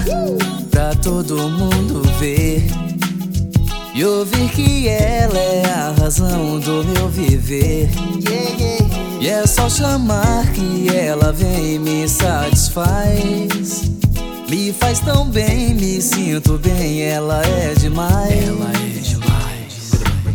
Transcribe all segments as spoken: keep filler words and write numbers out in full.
pra todo mundo ver e ouvir que ela é a razão do meu viver. E é só chamar que ela vem e me satisfaz. Me faz tão bem, me sinto bem, ela é demais. Ela é demais.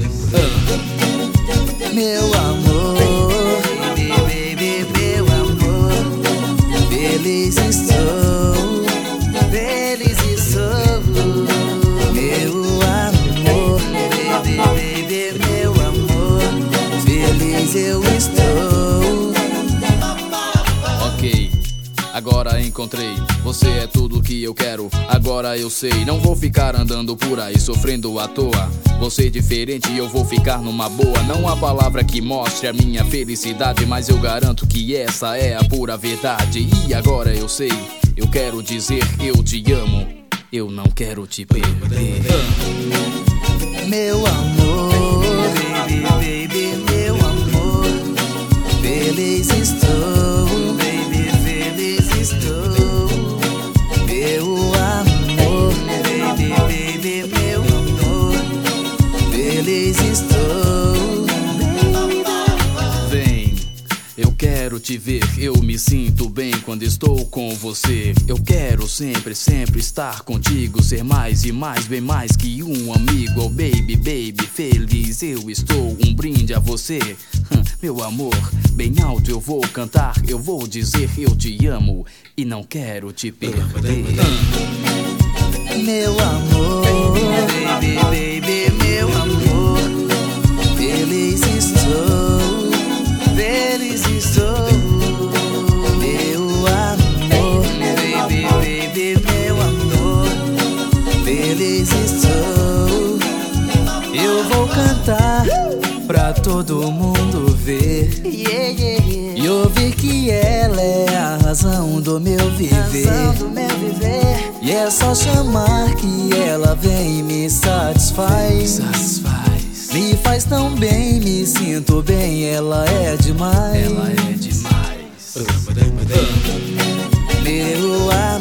uh. Meu amor, baby, baby, meu amor, feliz estou, feliz estou. Meu amor, baby, baby, meu amor, feliz eu estou. Ok, agora encontrei. Você é tudo que eu quero, agora eu sei. Não vou ficar andando por aí sofrendo à toa. Você é diferente e eu vou ficar numa boa. Não há palavra que mostre a minha felicidade, mas eu garanto que essa é a pura verdade. E agora eu sei, eu quero dizer eu te amo, eu não quero te perder. Meu amor, baby, baby, meu amor, feliz estou, baby, feliz estou. Meu amor, baby, baby, meu amor, feliz estou. Vem, eu quero te ver, eu me sinto bem quando estou com você. Eu quero sempre, sempre estar contigo, ser mais e mais, bem mais que um amigo. Oh baby, baby, feliz eu estou, um brinde a você. Hum, meu amor, bem alto eu vou cantar, eu vou dizer eu te amo e não quero te perder. Meu amor, baby, baby, meu amor, feliz estou, feliz estou. Meu amor, baby, baby, meu amor, feliz estou. Eu vou cantar pra todo mundo ver e ouvir que ela é a razão do meu viver. E é só chamar que ela vem e me satisfaz. Satisfaz. Me faz tão bem, me sinto bem, ela é demais. Ela é demais. Meu amor.